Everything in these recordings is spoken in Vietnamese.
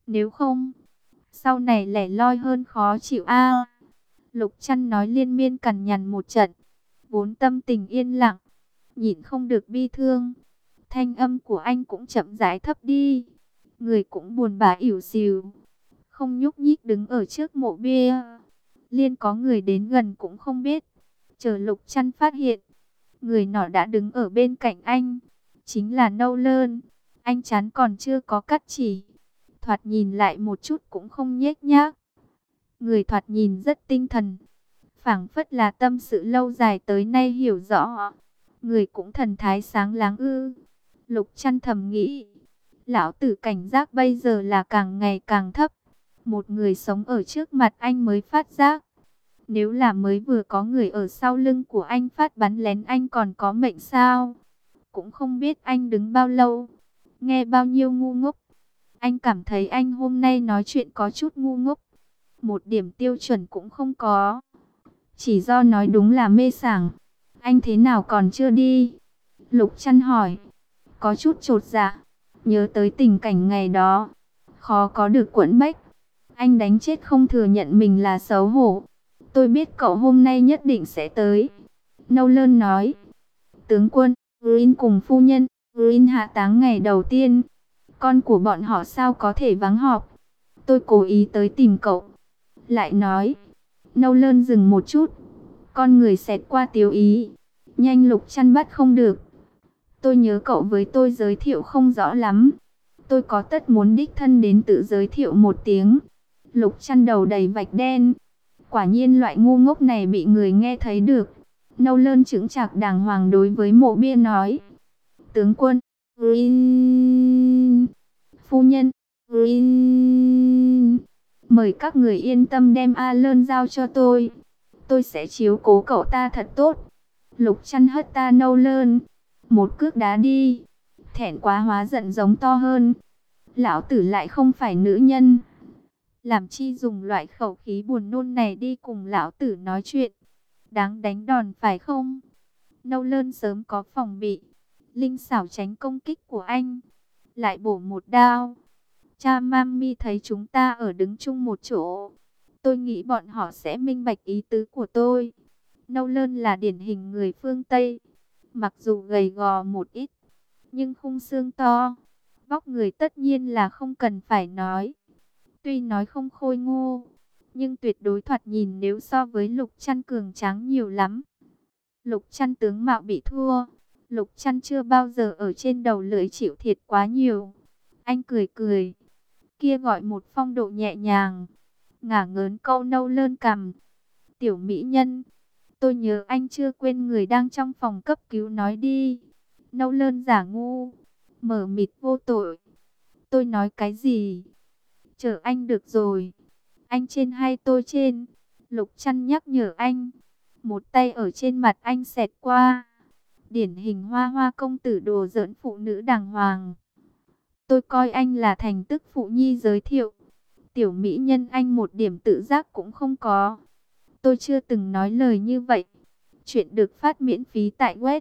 Nếu không, sau này lẻ loi hơn khó chịu a. Lục Chăn nói liên miên cằn nhằn một trận, vốn tâm tình yên lặng, nhịn không được bi thương. Thanh âm của anh cũng chậm rãi thấp đi, người cũng buồn bã ỉu xìu, không nhúc nhích đứng ở trước mộ bia. Liên có người đến gần cũng không biết. Chờ Lục Chăn phát hiện, người nọ đã đứng ở bên cạnh anh, chính là Nâu Lơn. Anh chán còn chưa có cắt chỉ, thoạt nhìn lại một chút cũng không nhếch nhác. Người thoạt nhìn rất tinh thần, phảng phất là tâm sự lâu dài tới nay hiểu rõ. Người cũng thần thái sáng láng ư. Lục Chăn thầm nghĩ, lão tử cảnh giác bây giờ là càng ngày càng thấp. Một người sống ở trước mặt anh mới phát giác. Nếu là mới vừa có người ở sau lưng của anh phát bắn lén anh còn có mệnh sao? Cũng không biết anh đứng bao lâu, nghe bao nhiêu ngu ngốc. Anh cảm thấy anh hôm nay nói chuyện có chút ngu ngốc, một điểm tiêu chuẩn cũng không có. Chỉ do nói đúng là mê sảng. Anh thế nào còn chưa đi? Lục Chăn hỏi, có chút chột dạ, nhớ tới tình cảnh ngày đó, khó có được quẫn bách. Anh đánh chết không thừa nhận mình là xấu hổ. Tôi biết cậu hôm nay nhất định sẽ tới. Nâu Lơn nói, tướng quân, Green cùng phu nhân, Green hạ táng ngày đầu tiên. Con của bọn họ sao có thể vắng họp? Tôi cố ý tới tìm cậu. Lại nói, Nâu Lơn dừng một chút, con người xẹt qua tiếu ý. Nhanh Lục Chăn bắt không được. Tôi nhớ cậu với tôi giới thiệu không rõ lắm. Tôi có tất muốn đích thân đến tự giới thiệu một tiếng. Lục Chăn đầu đầy vạch đen. Quả nhiên loại ngu ngốc này bị người nghe thấy được. Nâu Lơn chững chạc đàng hoàng đối với mộ bia nói, tướng quân, Green, phu nhân, Green, mời các người yên tâm đem A Lơn giao cho tôi. Tôi sẽ chiếu cố cậu ta thật tốt. Lục Chăn hất ta Nâu Lơn một cước đá đi. Thẹn quá hóa giận giống to hơn, lão tử lại không phải nữ nhân, làm chi dùng loại khẩu khí buồn nôn này đi cùng lão tử nói chuyện. Đáng đánh đòn phải không? Nâu Lơn sớm có phòng bị, linh xảo tránh công kích của anh, lại bổ một đao. Cha Mami thấy chúng ta ở đứng chung một chỗ, tôi nghĩ bọn họ sẽ minh bạch ý tứ của tôi. Nâu Lơn là điển hình người phương Tây, mặc dù gầy gò một ít, nhưng khung xương to, vóc người tất nhiên là không cần phải nói. Tuy nói không khôi ngô, nhưng tuyệt đối thoạt nhìn nếu so với Lục Chăn cường tráng nhiều lắm. Lục Chăn tướng mạo bị thua. Lục Chăn chưa bao giờ ở trên đầu lưỡi chịu thiệt quá nhiều. Anh cười cười, kia gọi một phong độ nhẹ nhàng, ngả ngớn câu Nâu Lơn cằm. Tiểu mỹ nhân, tôi nhớ anh chưa quên người đang trong phòng cấp cứu nói đi. Nâu Lơn giả ngu, mờ mịt vô tội. Tôi nói cái gì? Chờ anh được rồi. Anh trên hay tôi trên? Lục Chăn nhắc nhở anh. Một tay ở trên mặt anh xẹt qua. Điển hình hoa hoa công tử đồ giỡn phụ nữ đàng hoàng. Tôi coi anh là thành tức phụ nhi giới thiệu. Tiểu mỹ nhân anh một điểm tự giác cũng không có. Tôi chưa từng nói lời như vậy. Chuyện được phát miễn phí tại web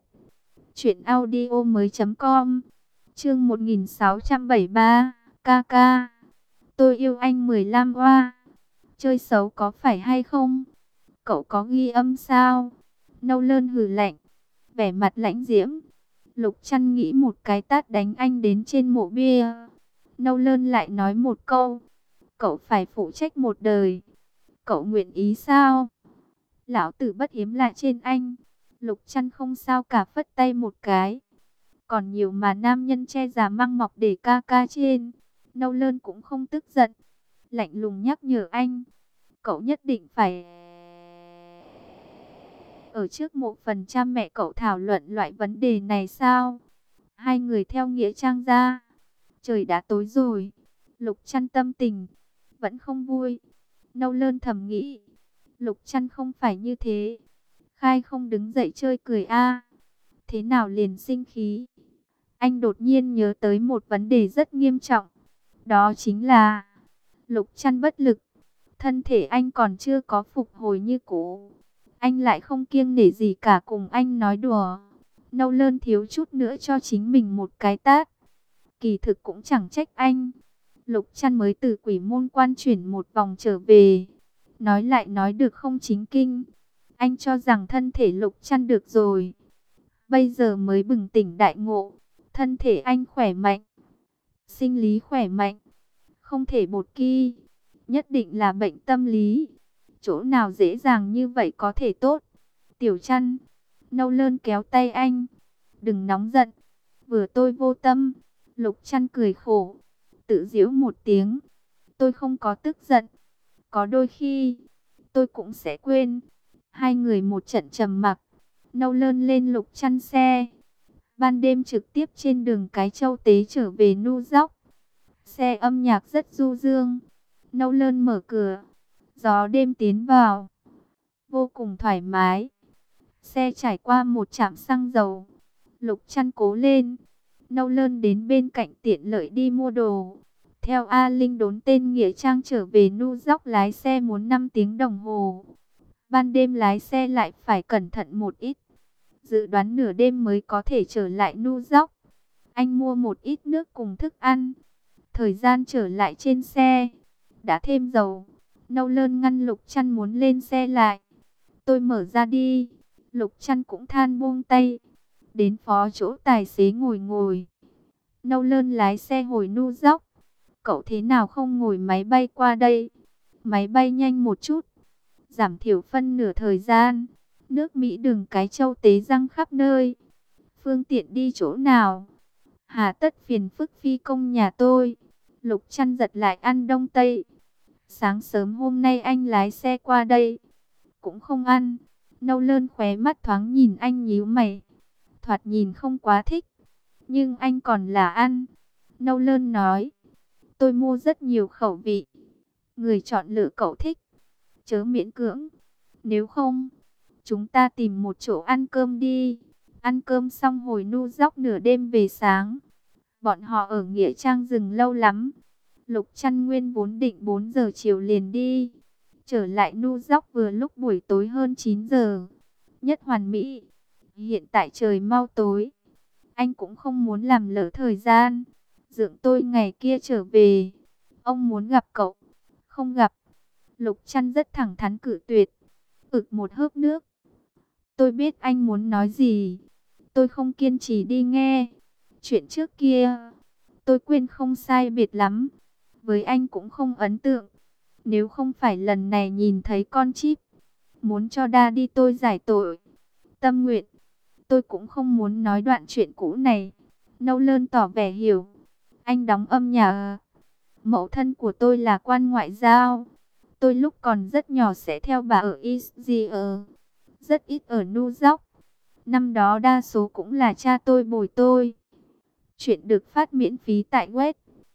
truyệnaudiomoi.com. Chương 1673, KK. Tôi yêu anh 15 oa. Chơi xấu có phải hay không? Cậu có ghi âm sao? Nâu Lơn hừ lạnh, vẻ mặt lãnh diễm. Lục Chăn nghĩ một cái tát đánh anh đến trên mộ bia. Nâu Lơn lại nói một câu, cậu phải phụ trách một đời. Cậu nguyện ý sao? Lão tử bất hiếm lạ trên anh. Lục Chăn không sao cả, phất tay một cái. Còn nhiều mà nam nhân che già măng mọc để ca ca trên. Nâu Lơn cũng không tức giận, lạnh lùng nhắc nhở anh, cậu nhất định phải ở trước mộ phần cha mẹ cậu thảo luận loại vấn đề này sao? Hai người theo nghĩa trang ra. Trời đã tối rồi. Lục Chăn tâm tình vẫn không vui. Nâu Lơn thầm nghĩ, Lục Chăn không phải như thế. Khai không đứng dậy chơi cười a. Thế nào liền sinh khí? Anh đột nhiên nhớ tới một vấn đề rất nghiêm trọng. Đó chính là Lục Chăn bất lực. Thân thể anh còn chưa có phục hồi như cũ. Anh lại không kiêng nể gì cả cùng anh nói đùa. Nâu Lơn thiếu chút nữa cho chính mình một cái tát. Kỳ thực cũng chẳng trách anh. Lục Trăn mới từ Quỷ Môn Quan chuyển một vòng trở về. Nói lại nói được không chính kinh. Anh cho rằng thân thể Lục Trăn được rồi. Bây giờ mới bừng tỉnh đại ngộ. Thân thể anh khỏe mạnh. Sinh lý khỏe mạnh. Không thể bột ki. Nhất định là bệnh tâm lý. Chỗ nào dễ dàng như vậy có thể tốt. Tiểu Trăn. Nâu Lơn kéo tay anh. Đừng nóng giận. Vừa tôi vô tâm. Lục Trăn cười khổ. Tự giễu một tiếng. Tôi không có tức giận. Có đôi khi, tôi cũng sẽ quên. Hai người một trận trầm mặc. Nâu Lơn lên Lục Trăn xe. Ban đêm trực tiếp trên đường Cái Châu Tế trở về Nu Dóc. Xe âm nhạc rất du dương. Nâu Lơn mở cửa. Gió đêm tiến vào. Vô cùng thoải mái. Xe trải qua một trạm xăng dầu. Lục Trăn cố lên. Nâu Lơn đến bên cạnh tiện lợi đi mua đồ. Theo A Linh đốn tên nghĩa trang trở về Nu Dóc lái xe muốn 5 tiếng đồng hồ. Ban đêm lái xe lại phải cẩn thận một ít. Dự đoán nửa đêm mới có thể trở lại Nu Dóc. Anh mua một ít nước cùng thức ăn. Thời gian trở lại trên xe. Đã thêm dầu. Nâu Lơn ngăn Lục Trăn muốn lên xe lại. Tôi mở ra đi. Lục Trăn cũng than buông tay. Đến phó chỗ tài xế ngồi ngồi. Nâu Lơn lái xe hồi Nu Dóc. Cậu thế nào không ngồi máy bay qua đây? Máy bay nhanh một chút. Giảm thiểu phân nửa thời gian. Nước Mỹ đường Cái Châu Tế răng khắp nơi. Phương tiện đi chỗ nào? Hà tất phiền phức phi công nhà tôi. Lục Trăn giật lại ăn đông tây. Sáng sớm hôm nay anh lái xe qua đây. Cũng không ăn. Nâu Lơn khóe mắt thoáng nhìn anh nhíu mày. Thoạt nhìn không quá thích. Nhưng anh còn là ăn. Nâu Lơn nói. Tôi mua rất nhiều khẩu vị. Người chọn lựa cậu thích. Chớ miễn cưỡng. Nếu không, chúng ta tìm một chỗ ăn cơm đi. Ăn cơm xong hồi Nu Dóc nửa đêm về sáng. Bọn họ ở Nghĩa Trang dừng lâu lắm. Lục Trăn nguyên vốn định 4 giờ chiều liền đi. Trở lại Nu Dóc vừa lúc buổi tối hơn 9 giờ. Nhất hoàn mỹ. Hiện tại trời mau tối. Anh cũng không muốn làm lỡ thời gian. Dượng tôi ngày kia trở về. Ông muốn gặp cậu. Không gặp. Lục Trăn rất thẳng thắn cự tuyệt. Ực một hớp nước. Tôi biết anh muốn nói gì. Tôi không kiên trì đi nghe. Chuyện trước kia, tôi quên không sai biệt lắm. Với anh cũng không ấn tượng. Nếu không phải lần này nhìn thấy con chip, muốn cho đa đi tôi giải tội. Tâm nguyện, tôi cũng không muốn nói đoạn chuyện cũ này. Nâu Lơn tỏ vẻ hiểu. Anh đóng âm nhà. Mẫu thân của tôi là quan ngoại giao. Tôi lúc còn rất nhỏ sẽ theo bà ở Israel. Rất ít ở Nu Dóc. Năm đó đa số cũng là cha tôi bồi tôi. Chuyện được phát miễn phí tại web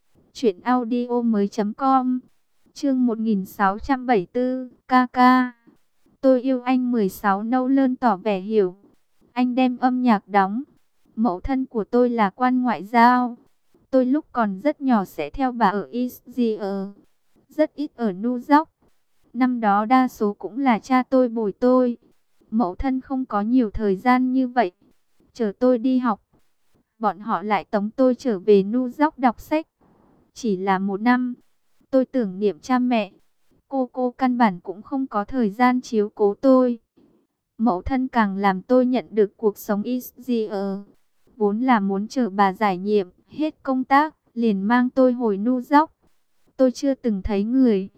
truyệnaudiomoi.com. Chương 1674, KK. Tôi yêu anh 16. Nâu Lơn tỏ vẻ hiểu. Anh đem âm nhạc đóng. Mẫu thân của tôi là quan ngoại giao. Tôi lúc còn rất nhỏ sẽ theo bà ở Israel. Rất ít ở Nu Dóc. Năm đó đa số cũng là cha tôi bồi tôi. Mẫu thân không có nhiều thời gian như vậy. Chờ tôi đi học, bọn họ lại tống tôi trở về Nu Dóc đọc sách. Chỉ là 1 năm, tôi tưởng niệm cha mẹ. Cô căn bản cũng không có thời gian chiếu cố tôi. Mẫu thân càng làm tôi nhận được cuộc sống Israel. Vốn là muốn chờ bà giải nhiệm, hết công tác, liền mang tôi hồi Nu Dóc. Tôi chưa từng thấy người.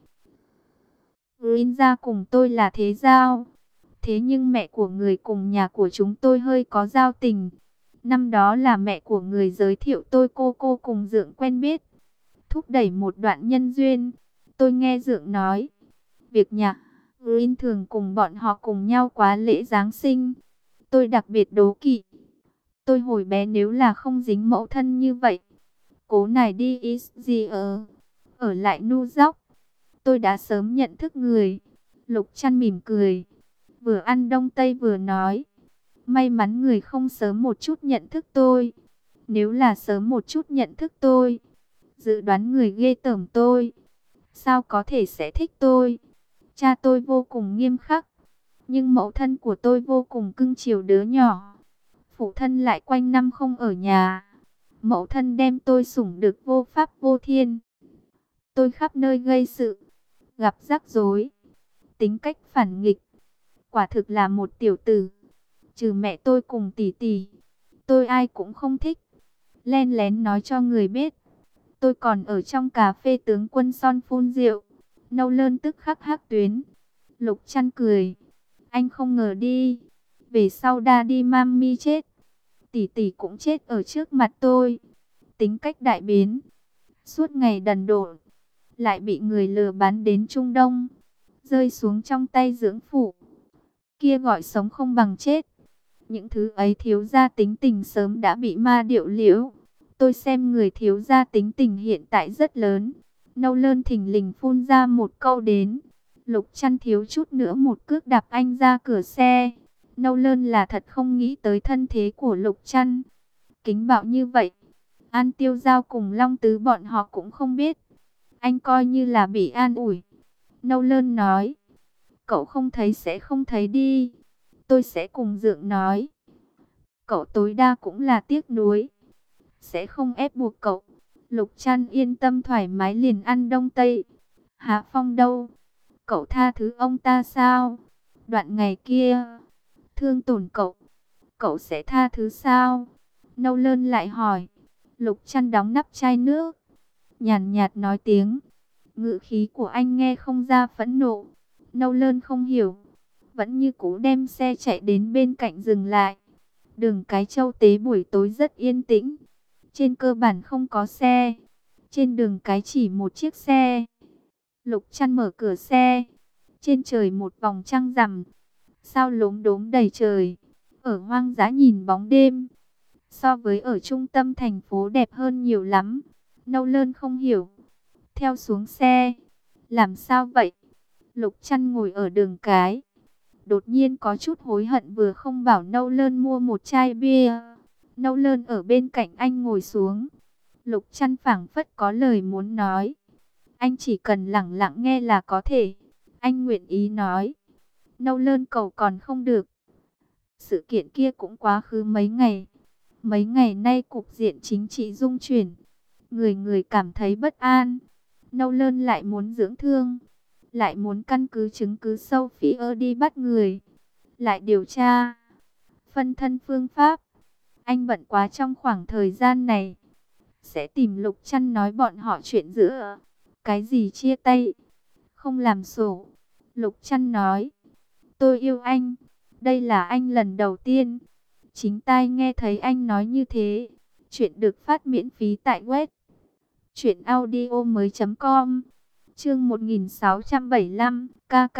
Green ra cùng tôi là thế giao. Thế nhưng mẹ của người cùng nhà của chúng tôi hơi có giao tình. Năm đó là mẹ của người giới thiệu tôi cô cùng Dượng quen biết. Thúc đẩy một đoạn nhân duyên. Tôi nghe Dượng nói. Việc nhà Green thường cùng bọn họ cùng nhau quá lễ Giáng sinh. Tôi đặc biệt đố kỵ. Tôi hồi bé nếu là không dính mẫu thân như vậy. Cố này đi Israel. Ở lại Nu Dóc. Tôi đã sớm nhận thức người. Lục Trăn mỉm cười. Vừa ăn đông tây vừa nói. May mắn người không sớm một chút nhận thức tôi. Nếu là sớm một chút nhận thức tôi, dự đoán người ghê tởm tôi. Sao có thể sẽ thích tôi? Cha tôi vô cùng nghiêm khắc. Nhưng mẫu thân của tôi vô cùng cưng chiều đứa nhỏ. Phụ thân lại quanh năm không ở nhà. Mẫu thân đem tôi sủng được vô pháp vô thiên. Tôi khắp nơi gây sự, gặp rắc rối, tính cách phản nghịch, quả thực là một tiểu tử. Trừ mẹ tôi cùng tỷ tỷ, tôi ai cũng không thích. Len lén nói cho người biết. Tôi còn ở trong cà phê tướng quân son phun rượu. Nâu Lơn tức khắc hắc tuyến. Lục Chăn cười. Anh không ngờ đi. Về sau Daddy Mami chết, tỷ tỷ cũng chết ở trước mặt tôi. Tính cách đại biến. Suốt ngày đần độn. Lại bị người lừa bán đến Trung Đông. Rơi xuống trong tay dưỡng phụ. Kia gọi sống không bằng chết. Những thứ ấy thiếu gia tính tình sớm đã bị ma điệu liễu. Tôi xem người thiếu gia tính tình hiện tại rất lớn. Nâu Lơn thình lình phun ra một câu đến. Lục Chăn thiếu chút nữa một cước đạp anh ra cửa xe. Nâu Lơn là thật không nghĩ tới thân thế của Lục Chăn. Kính bạo như vậy, An Tiêu Giao cùng Long Tứ bọn họ cũng không biết. Anh coi như là bị an ủi. Nâu Lơn nói. Cậu không thấy sẽ không thấy đi. Tôi sẽ cùng Dượng nói. Cậu tối đa cũng là tiếc nuối. Sẽ không ép buộc cậu. Lục Chăn yên tâm thoải mái liền ăn đông tây. Hạ Phong đâu? Cậu tha thứ ông ta sao? Đoạn ngày kia thương tổn cậu, cậu sẽ tha thứ sao? Nâu Lơn lại hỏi. Lục Chăn đóng nắp chai nước, nhàn nhạt nói tiếng. Ngữ khí của anh nghe không ra phẫn nộ. Nâu Lơn không hiểu, vẫn như cũ đem xe chạy đến bên cạnh dừng lại. Đường cái Châu Tế buổi tối rất yên tĩnh. Trên cơ bản không có xe. Trên đường cái chỉ một chiếc xe. Lục Chăn mở cửa xe. Trên trời một vòng trăng rằm. Sao lốm đốm đầy trời. Ở hoang dã nhìn bóng đêm, so với ở trung tâm thành phố đẹp hơn nhiều lắm. Nâu Lơn không hiểu. Theo xuống xe. Làm sao vậy? Lục Chăn ngồi ở đường cái. Đột nhiên có chút hối hận vừa không bảo Nâu Lơn mua một chai bia. Nâu Lơn ở bên cạnh anh ngồi xuống. Lục Chăn phảng phất có lời muốn nói. Anh chỉ cần lặng lặng nghe là có thể. Anh nguyện ý nói. Nâu Lơn cầu còn không được. Sự kiện kia cũng quá khứ mấy ngày. Mấy ngày nay cục diện chính trị rung chuyển. Người người cảm thấy bất an. Nâu Lơn lại muốn dưỡng thương. Lại muốn căn cứ chứng cứ sâu phía đi bắt người. Lại điều tra. Phân thân phương pháp. Anh bận quá trong khoảng thời gian này. Sẽ tìm Lục Chăn nói bọn họ chuyện giữa. Cái gì chia tay. Không làm sổ. Lục Chăn nói. Tôi yêu anh. Đây là anh lần đầu tiên chính tai nghe thấy anh nói như thế. Chuyện được phát miễn phí tại web truyệnaudiomoi.com. Chương 1675, KK.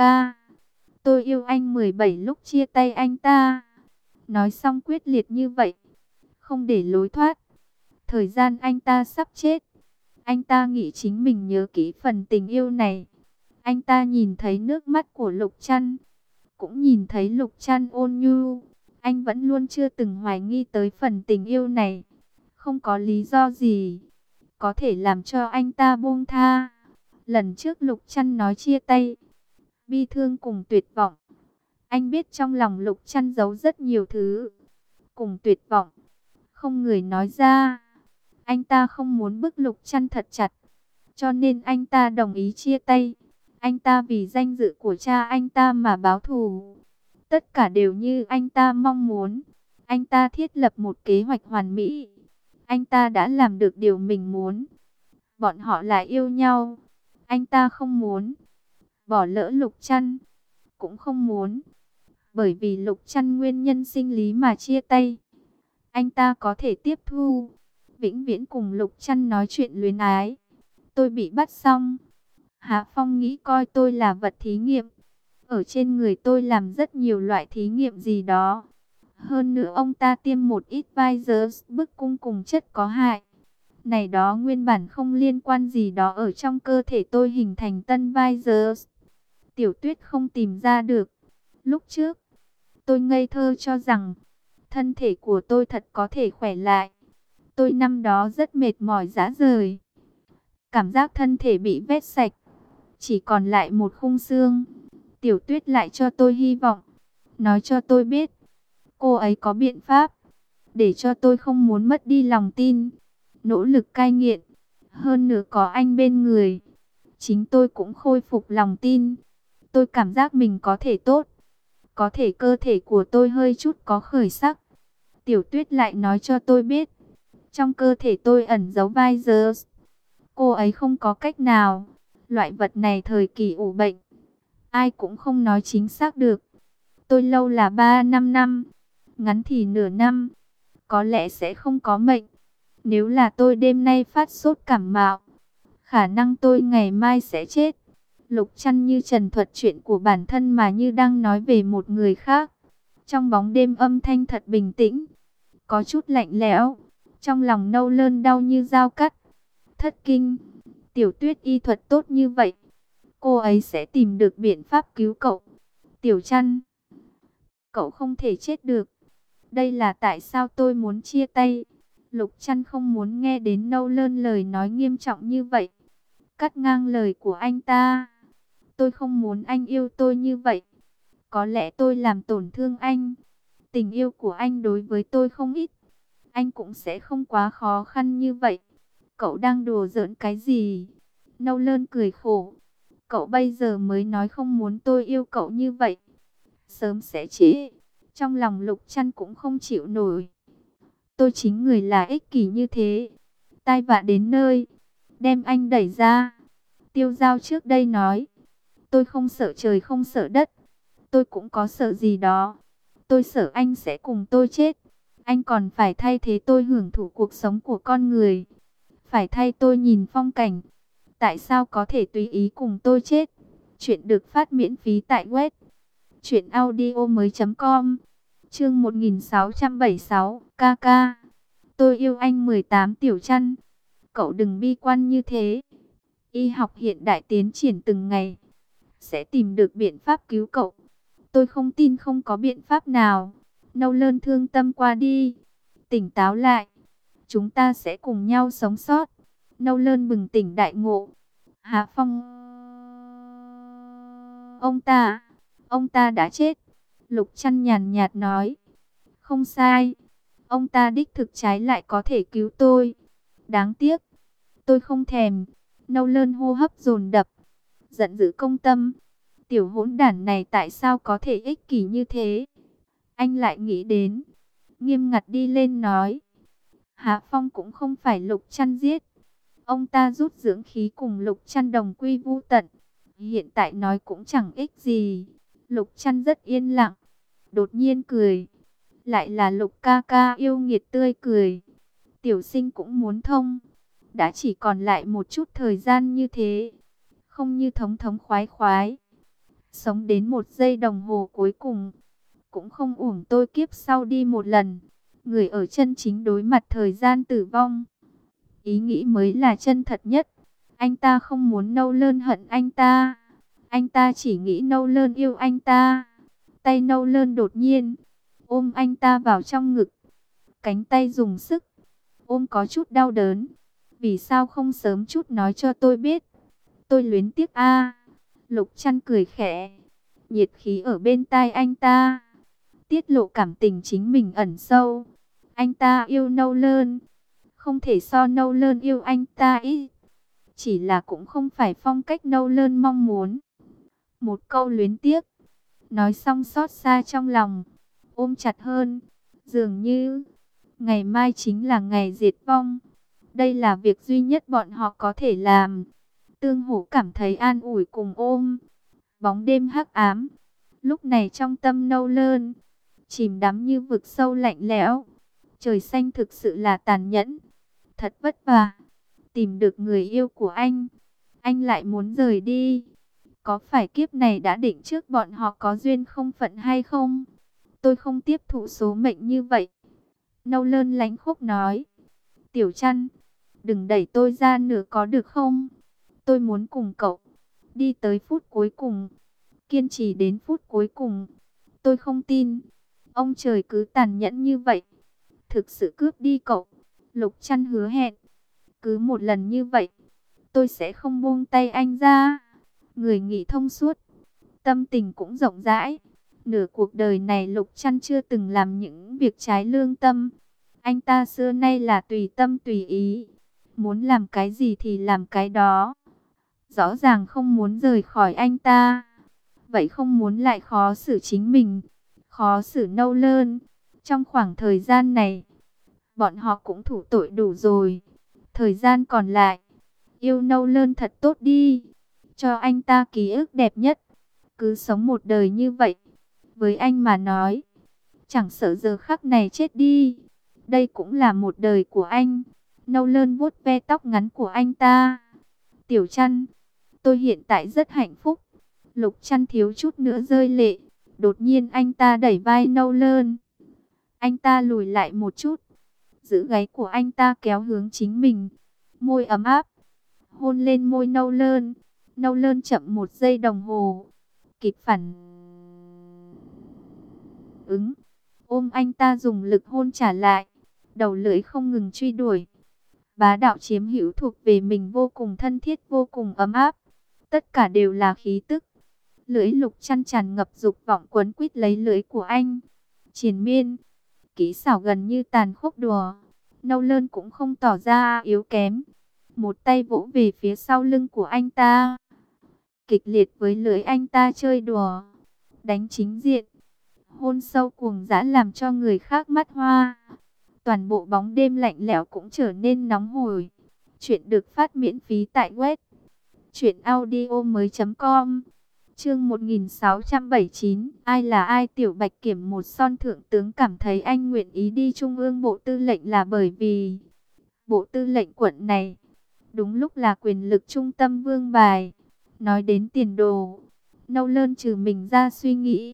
Tôi yêu anh 17 lúc chia tay anh ta. Nói xong quyết liệt như vậy, không để lối thoát. Thời gian anh ta sắp chết, anh ta nghĩ chính mình nhớ kỹ phần tình yêu này. Anh ta nhìn thấy nước mắt của Lục Chăn, cũng nhìn thấy Lục Chăn ôn nhu. Anh vẫn luôn chưa từng hoài nghi tới phần tình yêu này. Không có lý do gì có thể làm cho anh ta buông tha. Lần trước Lục Chăn nói chia tay, bi thương cùng tuyệt vọng. Anh biết trong lòng Lục Chăn giấu rất nhiều thứ, cùng tuyệt vọng, không người nói ra. Anh ta không muốn bức Lục Chăn thật chặt, cho nên anh ta đồng ý chia tay. Anh ta vì danh dự của cha anh ta mà báo thù. Tất cả đều như anh ta mong muốn. Anh ta thiết lập một kế hoạch hoàn mỹ. Anh ta đã làm được điều mình muốn. Bọn họ lại yêu nhau. Anh ta không muốn bỏ lỡ Lục Chăn, cũng không muốn bởi vì Lục Chăn nguyên nhân sinh lý mà chia tay. Anh ta có thể tiếp thu vĩnh viễn cùng Lục Chăn nói chuyện luyến ái. Tôi bị bắt xong. Hạ Phong nghĩ coi tôi là vật thí nghiệm. Ở trên người tôi làm rất nhiều loại thí nghiệm gì đó. Hơn nữa ông ta tiêm một ít virus bức cung cùng chất có hại. Này đó nguyên bản không liên quan gì đó ở trong cơ thể tôi hình thành tân virus. Tiểu Tuyết không tìm ra được. Lúc trước, tôi ngây thơ cho rằng thân thể của tôi thật có thể khỏe lại. Tôi năm đó rất mệt mỏi rã rời. Cảm giác thân thể bị vét sạch, chỉ còn lại một khung xương. Tiểu Tuyết lại cho tôi hy vọng, nói cho tôi biết cô ấy có biện pháp để cho tôi không muốn mất đi lòng tin, nỗ lực cai nghiện. Hơn nữa có anh bên người, Chính tôi cũng khôi phục lòng tin. Tôi cảm giác mình có thể tốt. Có thể cơ thể của tôi hơi chút có khởi sắc. Tiểu Tuyết lại nói cho tôi biết, trong cơ thể tôi ẩn giấu virus. Cô ấy không có cách nào. Loại vật này thời kỳ ủ bệnh, ai cũng không nói chính xác được. Tôi lâu là 3-5 năm, ngắn thì nửa năm, có lẽ sẽ không có mệnh. Nếu là tôi đêm nay phát sốt cảm mạo, khả năng tôi ngày mai sẽ chết. Lục Chăn như trần thuật chuyện của bản thân mà như đang nói về một người khác. Trong bóng đêm âm thanh thật bình tĩnh, có chút lạnh lẽo. Trong lòng Nâu Lơn đau như dao cắt. Thất kinh, Tiểu Tuyết y thuật tốt như vậy, cô ấy sẽ tìm được biện pháp cứu cậu. Tiểu Chăn, cậu không thể chết được. Đây là tại sao tôi muốn chia tay. Lục Chăn không muốn nghe đến Nâu Lơn lời nói nghiêm trọng như vậy. Cắt ngang lời của anh ta. Tôi không muốn anh yêu tôi như vậy. Có lẽ tôi làm tổn thương anh. Tình yêu của anh đối với tôi không ít. Anh cũng sẽ không quá khó khăn như vậy. Cậu đang đùa giỡn cái gì? Nâu Lơn cười khổ. Cậu bây giờ mới nói không muốn tôi yêu cậu như vậy. Sớm sẽ trễ. Trong lòng Lục Chăn cũng không chịu nổi. Tôi chính người là ích kỷ như thế. Tai vạ đến nơi, đem anh đẩy ra. Tiêu Giao trước đây nói, tôi không sợ trời không sợ đất. Tôi cũng có sợ gì đó. Tôi sợ anh sẽ cùng tôi chết. Anh còn phải thay thế tôi hưởng thụ cuộc sống của con người. Phải thay tôi nhìn phong cảnh. Tại sao có thể tùy ý cùng tôi chết? Chuyện được phát miễn phí tại web truyệnaudiomoi.com. Chương 1676, KK. Tôi yêu anh 18. Tiểu Chăn, cậu đừng bi quan như thế. Y học hiện đại tiến triển từng ngày, sẽ tìm được biện pháp cứu cậu. Tôi không tin không có biện pháp nào. Nâu Lơn thương tâm qua đi, tỉnh táo lại. Chúng ta sẽ cùng nhau sống sót. Nâu Lơn bừng tỉnh đại ngộ. Hạ Phong, ông ta đã chết. Lục Chăn nhàn nhạt nói. Không sai, ông ta đích thực trái lại có thể cứu tôi. Đáng tiếc, tôi không thèm. Nâu Lơn hô hấp dồn dập, giận dữ công tâm. Tiểu hỗn đản này tại sao có thể ích kỷ như thế? Anh lại nghĩ đến, nghiêm ngặt đi lên nói. Hạ Phong cũng không phải Lục Chăn giết. Ông ta rút dưỡng khí cùng Lục Chăn đồng quy vu tận. Hiện tại nói cũng chẳng ích gì. Lục Chăn rất yên lặng, đột nhiên cười. Lại là Lục ca ca yêu nghiệt tươi cười. Tiểu Sinh cũng muốn thông. Đã chỉ còn lại một chút thời gian như thế, không như thống thống khoái khoái, sống đến 1 giây đồng hồ cuối cùng, cũng không uổng tôi kiếp sau đi một lần. Người ở chân chính đối mặt thời gian tử vong, ý nghĩ mới là chân thật nhất. Anh ta không muốn Nâu Lơn hận anh ta chỉ nghĩ Nâu Lơn yêu anh ta. Tay Nâu Lơn đột nhiên ôm anh ta vào trong ngực, cánh tay dùng sức ôm có chút đau đớn. Vì sao không sớm chút nói cho tôi biết? Tôi luyến tiếc a. Lục Chăn cười khẽ, nhiệt khí ở bên tai anh ta, tiết lộ cảm tình chính mình ẩn sâu. Anh ta yêu Nâu Lơn, không thể so Nâu Lơn yêu anh ta ít. Chỉ là cũng không phải phong cách Nâu Lơn mong muốn. Một câu luyến tiếc, nói xong xót xa trong lòng, ôm chặt hơn. Dường như ngày mai chính là ngày diệt vong. Đây là việc duy nhất bọn họ có thể làm. Tương Hổ cảm thấy an ủi cùng ôm. Bóng đêm hắc ám, lúc này trong tâm Nâu Lơn chìm đắm như vực sâu lạnh lẽo. Trời xanh thực sự là tàn nhẫn. Thật vất vả tìm được người yêu của anh lại muốn rời đi. Có phải kiếp này đã định trước bọn họ có duyên không phận hay không? Tôi không tiếp thụ số mệnh như vậy. Nâu Lơn lánh khóc nói. Tiểu Chăn, đừng đẩy tôi ra nữa có được không? Tôi muốn cùng cậu đi tới phút cuối cùng, kiên trì đến phút cuối cùng. Tôi không tin ông trời cứ tàn nhẫn như vậy, thực sự cướp đi cậu. Lục Chăn hứa hẹn, cứ một lần như vậy, tôi sẽ không buông tay anh ra. Người nghĩ thông suốt, tâm tình cũng rộng rãi. Nửa cuộc đời này Lục Chăn chưa từng làm những việc trái lương tâm. Anh ta xưa nay là tùy tâm tùy ý, muốn làm cái gì thì làm cái đó. Rõ ràng không muốn rời khỏi anh ta. Vậy không muốn lại khó xử chính mình, khó xử Nolan. Trong khoảng thời gian này, bọn họ cũng thủ tội đủ rồi. Thời gian còn lại, yêu Nolan thật tốt đi. Cho anh ta ký ức đẹp nhất. Cứ sống một đời như vậy. Với anh mà nói, chẳng sợ giờ khắc này chết đi. Đây cũng là một đời của anh. Nolan vuốt ve tóc ngắn của anh ta. Tiểu Trăn, tôi hiện tại rất hạnh phúc. Lục Trăn thiếu chút nữa rơi lệ. Đột nhiên anh ta đẩy vai Nolan. Anh ta lùi lại một chút, giữ gáy của anh ta kéo hướng chính mình. Môi ấm áp, hôn lên môi Nolan. Nolan chậm 1 giây đồng hồ, kịp phản ứng, ôm anh ta dùng lực hôn trả lại. Đầu lưỡi không ngừng truy đuổi. Bá đạo chiếm hữu thuộc về mình vô cùng thân thiết, vô cùng ấm áp. Tất cả đều là khí tức. Lưỡi Lục Trăn tràn ngập dục vọng quấn quýt lấy lưỡi của anh. Triền miên, kỹ xảo gần như tàn khốc đùa. Nolan cũng không tỏ ra yếu kém. Một tay vỗ về phía sau lưng của anh ta, kịch liệt với lưỡi anh ta chơi đùa. Đánh chính diện, hôn sâu cuồng dã làm cho người khác mắt hoa. Toàn bộ bóng đêm lạnh lẽo cũng trở nên nóng hổi. Chuyện được phát miễn phí tại web truyệnaudiomoi.com. Chương 1679, ai là ai? Tiểu Bạch Kiểm, một son thượng tướng, cảm thấy anh nguyện ý đi Trung ương Bộ Tư lệnh là bởi vì Bộ Tư lệnh quận này đúng lúc là quyền lực trung tâm vương bài. Nói đến tiền đồ, Nolan trừ mình ra suy nghĩ,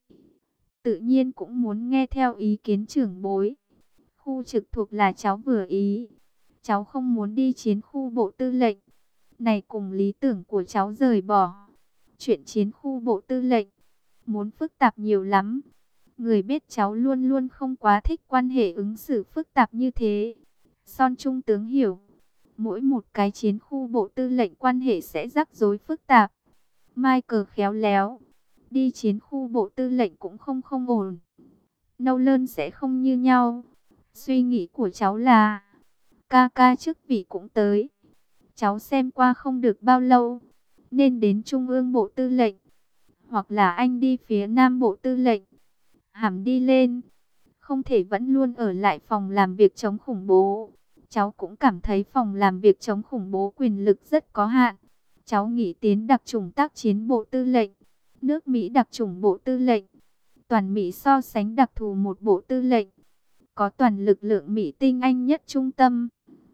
tự nhiên cũng muốn nghe theo ý kiến trưởng bối. Khu trực thuộc là cháu vừa ý. Cháu không muốn đi chiến khu Bộ Tư lệnh này cùng lý tưởng của cháu rời bỏ. Chuyện chiến khu Bộ Tư lệnh muốn phức tạp nhiều lắm. Người biết cháu luôn luôn không quá thích quan hệ ứng xử phức tạp như thế. Son trung tướng hiểu, mỗi một cái chiến khu Bộ Tư lệnh quan hệ sẽ rắc rối phức tạp. Michael khéo léo, đi chiến khu Bộ Tư lệnh cũng không ổn. Nolan sẽ không như nhau. Suy nghĩ của cháu là, ca ca chức vị cũng tới. Cháu xem qua không được bao lâu, nên đến Trung ương Bộ Tư lệnh. Hoặc là anh đi phía Nam Bộ Tư lệnh, hàm đi lên. Không thể vẫn luôn ở lại phòng làm việc chống khủng bố. Cháu cũng cảm thấy phòng làm việc chống khủng bố quyền lực rất có hạn. Cháu nghĩ tiến đặc chủng tác chiến Bộ Tư lệnh, nước Mỹ đặc chủng Bộ Tư lệnh, toàn Mỹ so sánh đặc thù một Bộ Tư lệnh, có toàn lực lượng Mỹ tinh anh nhất trung tâm,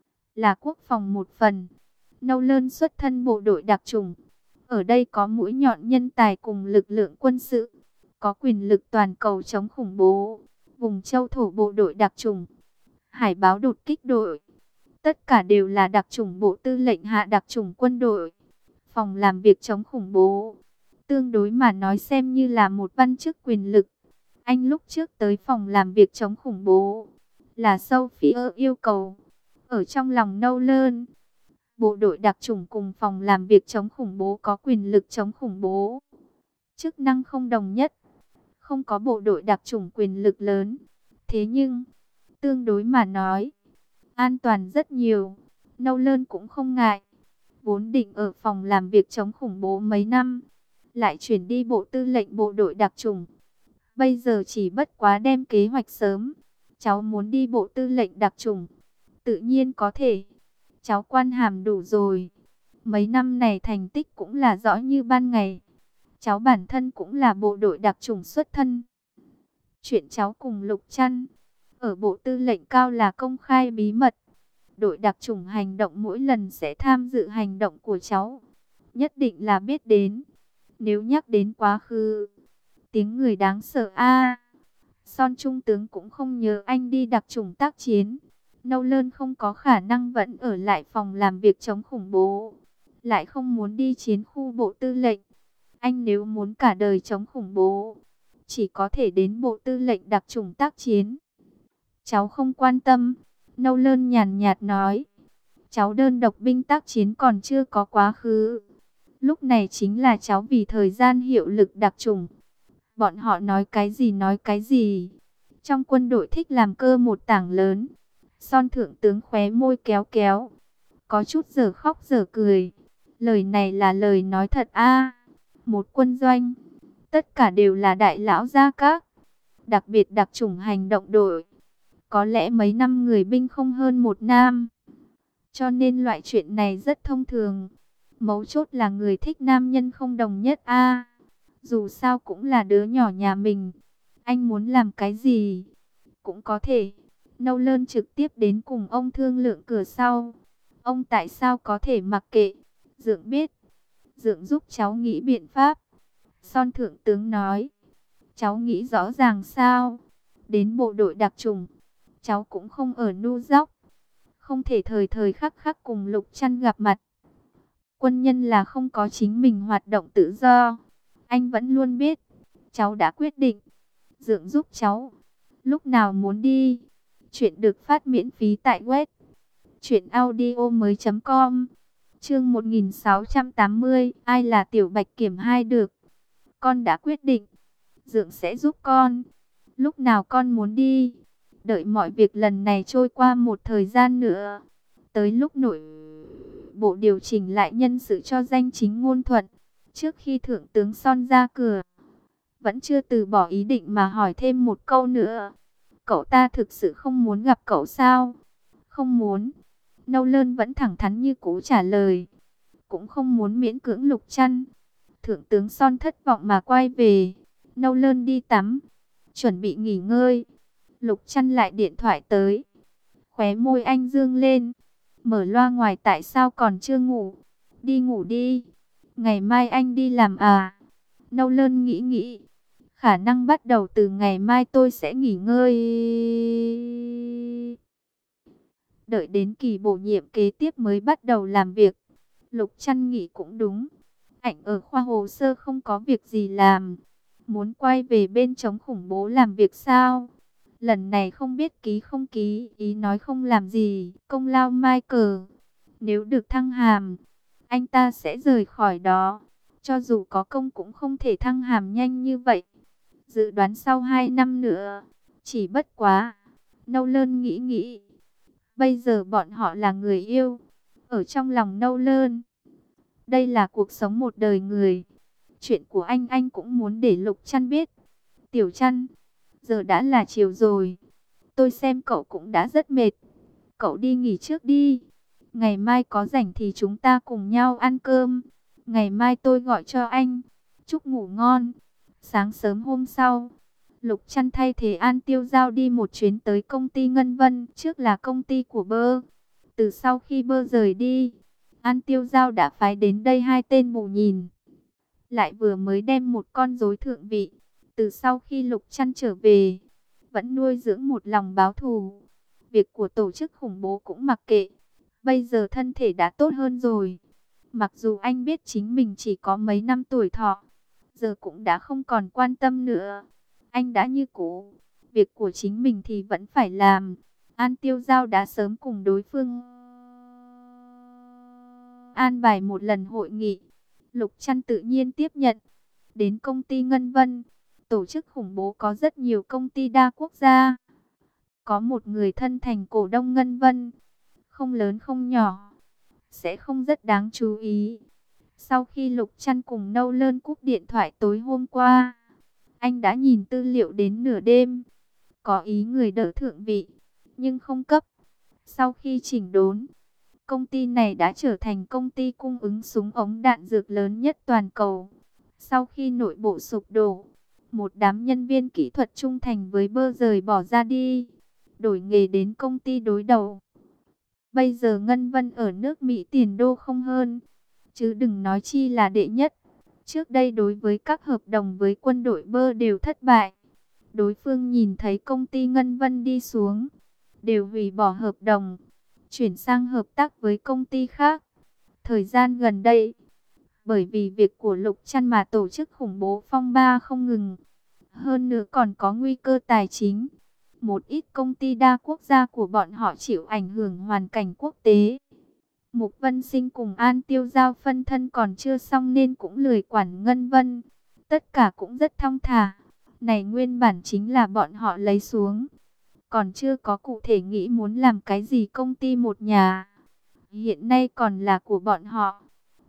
là quốc phòng một phần. Nolan xuất thân bộ đội đặc chủng, ở đây có mũi nhọn nhân tài cùng lực lượng quân sự, có quyền lực toàn cầu chống khủng bố, vùng châu thổ bộ đội đặc chủng, hải báo đột kích đội, tất cả đều là đặc chủng Bộ Tư lệnh hạ đặc chủng quân đội. Phòng làm việc chống khủng bố, tương đối mà nói xem như là một văn chức quyền lực. Anh lúc trước tới phòng làm việc chống khủng bố là Sophie yêu cầu. Ở trong lòng Nolan, bộ đội đặc chủng cùng phòng làm việc chống khủng bố có quyền lực chống khủng bố, chức năng không đồng nhất. Không có bộ đội đặc chủng quyền lực lớn, thế nhưng tương đối mà nói an toàn rất nhiều. Nolan cũng không ngại. Vốn định ở phòng làm việc chống khủng bố mấy năm, lại chuyển đi Bộ Tư lệnh bộ đội đặc chủng. Bây giờ chỉ bất quá đem kế hoạch sớm. Cháu muốn đi Bộ Tư lệnh đặc chủng, tự nhiên có thể. Cháu quan hàm đủ rồi. Mấy năm này thành tích cũng là rõ như ban ngày. Cháu bản thân cũng là bộ đội đặc chủng xuất thân. Chuyện cháu cùng Lục Trăn ở Bộ Tư lệnh cao là công khai bí mật. Đội đặc chủng hành động mỗi lần sẽ tham dự hành động của cháu, nhất định là biết đến. Nếu nhắc đến quá khứ, tiếng người đáng sợ a. Son trung tướng cũng không nhớ anh đi đặc chủng tác chiến. Nolan không có khả năng vẫn ở lại phòng làm việc chống khủng bố, lại không muốn đi chiến khu Bộ Tư lệnh. Anh nếu muốn cả đời chống khủng bố, chỉ có thể đến Bộ Tư lệnh đặc chủng tác chiến. Cháu không quan tâm, Nolan nhàn nhạt nói. Cháu đơn độc binh tác chiến còn chưa có quá khứ. Lúc này chính là cháu vì thời gian hiệu lực đặc chủng. Bọn họ nói cái gì nói cái gì. Trong quân đội thích làm cơ một tảng lớn. Son thượng tướng khóe môi kéo kéo, có chút giờ khóc giờ cười. Lời này là lời nói thật a. Một quân doanh, tất cả đều là đại lão gia các, đặc biệt đặc chủng hành động đội. Có lẽ mấy năm người binh không hơn một nam. Cho nên loại chuyện này rất thông thường. Mấu chốt là người thích nam nhân không đồng nhất a. Dù sao cũng là đứa nhỏ nhà mình. Anh muốn làm cái gì cũng có thể. Nâu Lơn trực tiếp đến cùng ông thương lượng cửa sau. Ông tại sao có thể mặc kệ? Dượng biết. Dượng giúp cháu nghĩ biện pháp. Son thượng tướng nói. Cháu nghĩ rõ ràng sao? Đến bộ đội đặc chủng, cháu cũng không ở nu dóc. Không thể thời thời khắc khắc cùng Lục Trăn gặp mặt. Quân nhân là không có chính mình hoạt động tự do. Anh vẫn luôn biết. Cháu đã quyết định. Dượng giúp cháu. Lúc nào muốn đi? Chuyện được phát miễn phí tại web truyệnaudiomoi.com. Chương 1680. Ai là Tiểu Bạch Kiểm 2 được? Con đã quyết định. Dượng sẽ giúp con. Lúc nào con muốn đi? Đợi mọi việc lần này trôi qua một thời gian nữa. Tới lúc nội bộ điều chỉnh lại nhân sự cho danh chính ngôn thuận. Trước khi thượng tướng Son ra cửa, vẫn chưa từ bỏ ý định mà hỏi thêm một câu nữa. Cậu ta thực sự không muốn gặp cậu sao? Không muốn. Nâu Lơn vẫn thẳng thắn như cũ trả lời. Cũng không muốn miễn cưỡng Lục Trăn. Thượng tướng Son thất vọng mà quay về. Nâu Lơn đi tắm, chuẩn bị nghỉ ngơi. Lục Trăn lại điện thoại tới. Khóe môi anh dương lên. Mở loa ngoài, tại sao còn chưa ngủ? Đi ngủ đi. Ngày mai anh đi làm à? Nâu Lơn nghĩ nghĩ. Khả năng bắt đầu từ ngày mai tôi sẽ nghỉ ngơi. Đợi đến kỳ bổ nhiệm kế tiếp mới bắt đầu làm việc. Lục Trăn nghĩ cũng đúng. Ảnh ở khoa hồ sơ không có việc gì làm. Muốn quay về bên chống khủng bố làm việc sao? Lần này không biết ký không ký, ý nói không làm gì, công lao Michael. Nếu được thăng hàm, anh ta sẽ rời khỏi đó. Cho dù có công cũng không thể thăng hàm nhanh như vậy. Dự đoán sau 2 năm nữa, chỉ bất quá. Nâu Lơn nghĩ nghĩ. Bây giờ bọn họ là người yêu. Ở trong lòng Nâu Lơn, đây là cuộc sống một đời người. Chuyện của anh cũng muốn để Lục Trăn biết. Tiểu Trăn, giờ đã là chiều rồi. Tôi xem cậu cũng đã rất mệt. Cậu đi nghỉ trước đi. Ngày mai có rảnh thì chúng ta cùng nhau ăn cơm. Ngày mai tôi gọi cho anh. Chúc ngủ ngon. Sáng sớm hôm sau, Lục Trăn thay thế An Tiêu Giao đi một chuyến tới công ty Ngân Vân. Trước là công ty của Bơ. Từ sau khi Bơ rời đi, An Tiêu Giao đã phái đến đây 2 tên mù nhìn. Lại vừa mới đem một con rối thượng vị. Từ sau khi Lục Trăn trở về, vẫn nuôi dưỡng một lòng báo thù. Việc của tổ chức khủng bố cũng mặc kệ. Bây giờ thân thể đã tốt hơn rồi. Mặc dù anh biết chính mình chỉ có mấy năm tuổi thọ, giờ cũng đã không còn quan tâm nữa. Anh đã như cũ, việc của chính mình thì vẫn phải làm. An Tiêu Giao đã sớm cùng đối phương an bài một lần hội nghị. Lục Trăn tự nhiên tiếp nhận. Đến công ty Ngân Vân, tổ chức khủng bố có rất nhiều công ty đa quốc gia. Có một người thân thành cổ đông Ngân Vân, không lớn không nhỏ, sẽ không rất đáng chú ý. Sau khi Lục Trăn cùng Nâu Lơn cúp điện thoại tối hôm qua, anh đã nhìn tư liệu đến nửa đêm. Có ý người đỡ thượng vị, nhưng không cấp. Sau khi chỉnh đốn, công ty này đã trở thành công ty cung ứng súng ống đạn dược lớn nhất toàn cầu. Sau khi nội bộ sụp đổ, một đám nhân viên kỹ thuật trung thành với Bơ rời bỏ ra đi, đổi nghề đến công ty đối đầu. Bây giờ Ngân Vân ở nước Mỹ tiền đô không hơn, chứ đừng nói chi là đệ nhất. Trước đây đối với các hợp đồng với quân đội Bơ đều thất bại. Đối phương nhìn thấy công ty Ngân Vân đi xuống, đều hủy bỏ hợp đồng, chuyển sang hợp tác với công ty khác. Thời gian gần đây, bởi vì việc của Lục Trăn mà tổ chức khủng bố phong ba không ngừng. Hơn nữa còn có nguy cơ tài chính. Một ít công ty đa quốc gia của bọn họ chịu ảnh hưởng hoàn cảnh quốc tế. Mục Vân Sinh cùng An Tiêu Giao phân thân còn chưa xong nên cũng lười quản Ngân Vân. Tất cả cũng rất thong thả. Này nguyên bản chính là bọn họ lấy xuống. Còn chưa có cụ thể nghĩ muốn làm cái gì công ty một nhà. Hiện nay còn là của bọn họ.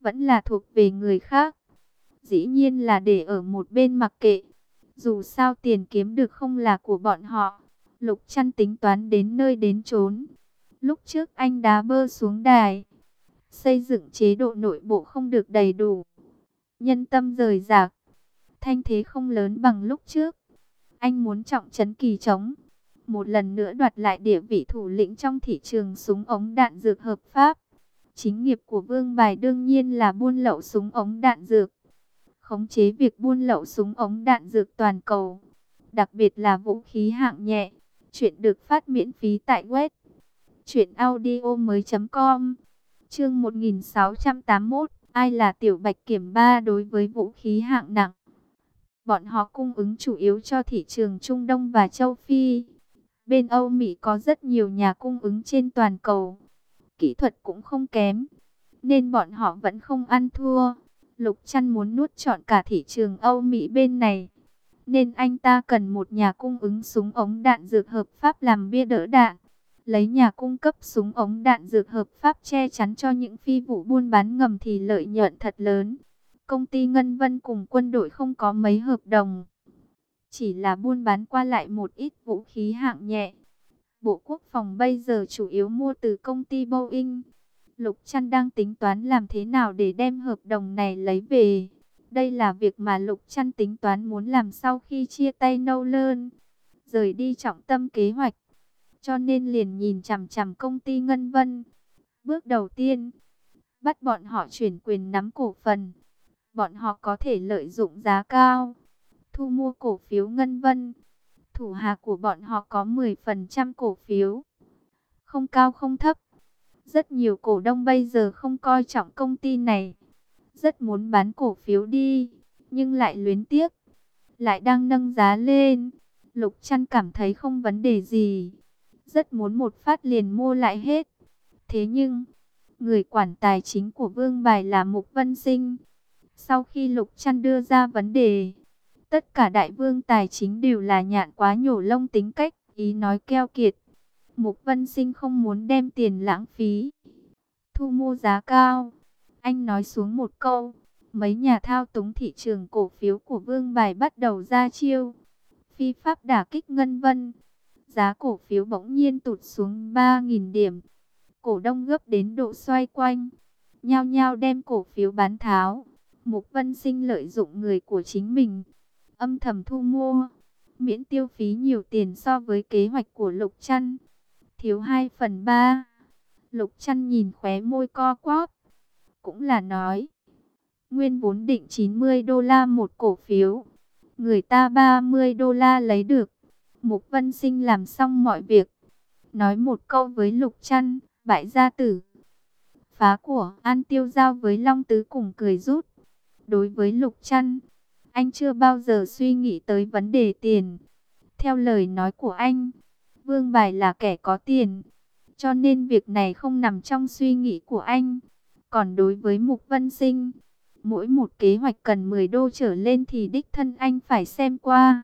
vẫn là thuộc về người khác. Dĩ nhiên là để ở một bên mặc kệ. Dù sao tiền kiếm được không là của bọn họ. Lục Trăn tính toán đến nơi đến chốn. Lúc trước anh đá bơ xuống đài, xây dựng chế độ nội bộ không được đầy đủ, nhân tâm rời rạc, thanh thế không lớn bằng lúc trước. Anh muốn trọng trấn Kỳ Trống, một lần nữa đoạt lại địa vị thủ lĩnh trong thị trường súng ống đạn dược hợp pháp. Chính nghiệp của Vương Bài đương nhiên là buôn lậu súng ống đạn dược, khống chế việc buôn lậu súng ống đạn dược toàn cầu, đặc biệt là vũ khí hạng nhẹ. Chuyện được phát miễn phí tại web truyệnaudiomoi.com. Chương 1681, ai là Tiểu Bạch Kiểm Ba đối với vũ khí hạng nặng? Bọn họ cung ứng chủ yếu cho thị trường Trung Đông và châu Phi. Bên Âu Mỹ có rất nhiều nhà cung ứng trên toàn cầu, kỹ thuật cũng không kém, nên bọn họ vẫn không ăn thua. Lục Trăn muốn nuốt trọn cả thị trường Âu Mỹ bên này, nên anh ta cần một nhà cung ứng súng ống đạn dược hợp pháp làm bia đỡ đạn, lấy nhà cung cấp súng ống đạn dược hợp pháp che chắn cho những phi vụ buôn bán ngầm thì lợi nhuận thật lớn. Công ty Ngân Vân cùng quân đội không có mấy hợp đồng, chỉ là buôn bán qua lại một ít vũ khí hạng nhẹ. Bộ Quốc phòng bây giờ chủ yếu mua từ công ty Boeing. Lục Trăn đang tính toán làm thế nào để đem hợp đồng này lấy về. Đây là việc mà Lục Trăn tính toán muốn làm sau khi chia tay Nolan, rời đi trọng tâm kế hoạch. Cho nên liền nhìn chằm chằm công ty Ngân Vân. Bước đầu tiên, bắt bọn họ chuyển quyền nắm cổ phần. Bọn họ có thể lợi dụng giá cao, thu mua cổ phiếu Ngân Vân. Thủ hạ của bọn họ có 10% cổ phiếu, không cao không thấp. Rất nhiều cổ đông bây giờ không coi trọng công ty này, rất muốn bán cổ phiếu đi, nhưng lại luyến tiếc, lại đang nâng giá lên. Lục Trăn cảm thấy không vấn đề gì, rất muốn một phát liền mua lại hết. Thế nhưng, người quản tài chính của Vương Bài là Mục Vân Sinh. Sau khi Lục Trăn đưa ra vấn đề, tất cả đại vương tài chính đều là nhạn quá nhổ lông tính cách, ý nói keo kiệt. Mục Vân Sinh không muốn đem tiền lãng phí, thu mua giá cao. Anh nói xuống một câu, mấy nhà thao túng thị trường cổ phiếu của Vương Bài bắt đầu ra chiêu, phi pháp đả kích Ngân Vân. Giá cổ phiếu bỗng nhiên tụt xuống 3.000 điểm. Cổ đông gấp đến độ xoay quanh, nhao nhao đem cổ phiếu bán tháo. Mục Vân Sinh lợi dụng người của chính mình, âm thầm thu mua, miễn tiêu phí nhiều tiền so với kế hoạch của Lục Trăn, thiếu 2/3. Lục Trăn nhìn khóe môi co quắp, cũng là nói, nguyên vốn định $90 một cổ phiếu, người ta $30 lấy được. Mục Vân Sinh làm xong mọi việc, nói một câu với Lục Trăn, bại gia tử. Phá của An Tiêu giao với Long Tứ cùng cười rút. Đối với Lục Trăn, anh chưa bao giờ suy nghĩ tới vấn đề tiền. Theo lời nói của anh, Vương Bài là kẻ có tiền, cho nên việc này không nằm trong suy nghĩ của anh. Còn đối với Mục Vân Sinh, mỗi một kế hoạch cần $10 trở lên thì đích thân anh phải xem qua.